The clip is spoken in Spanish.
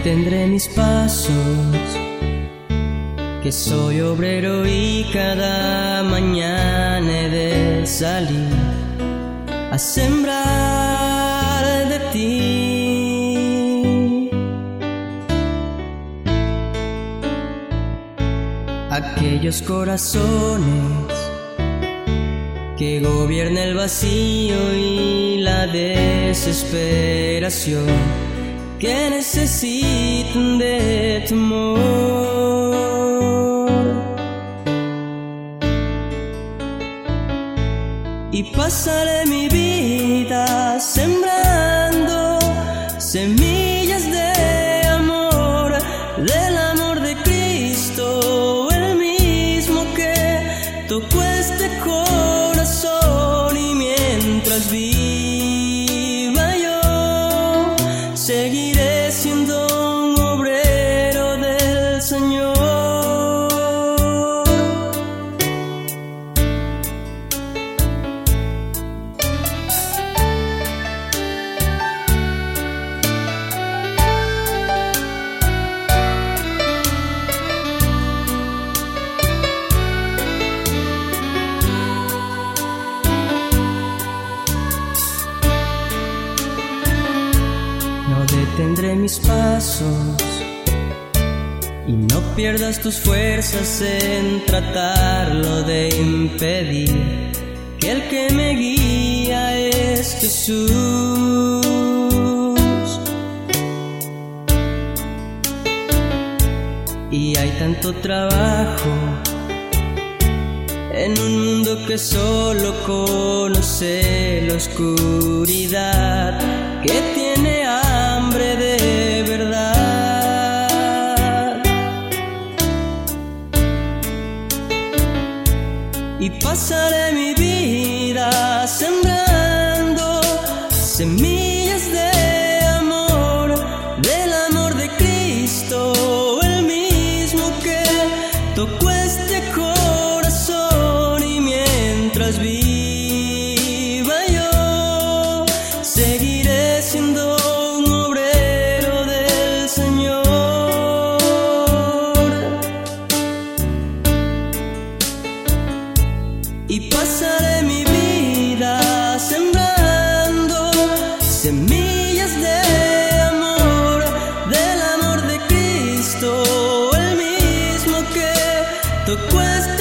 detendré mis pasos, que soy obrero y cada mañana he de salir a sembrar de ti. Aquellos corazones que gobierna el vacío y la desesperación, que necesitan de tu amor. Y pasaré mi vida sembrando semillas de amor, del amor de Cristo, el mismo que tocó este corazón. Y mientras viva yo, seguiré siendo un obrero del Señor. No detendré mis pasos y no pierdas tus fuerzas en tratarlo de impedir, que el que me guía es Jesús. Y hay tanto trabajo en un mundo que solo conoce la oscuridad, que tiene hambre de verdad. Y pasaré mi vida sembrando semillas de amor, del amor de Cristo, el mismo que tocó este corazón. Y mientras viva yo, seguiré siendo un obrero del Señor. Y pasaré mi vida sembrando semillas de amor, del amor de Cristo, el mismo que tocó este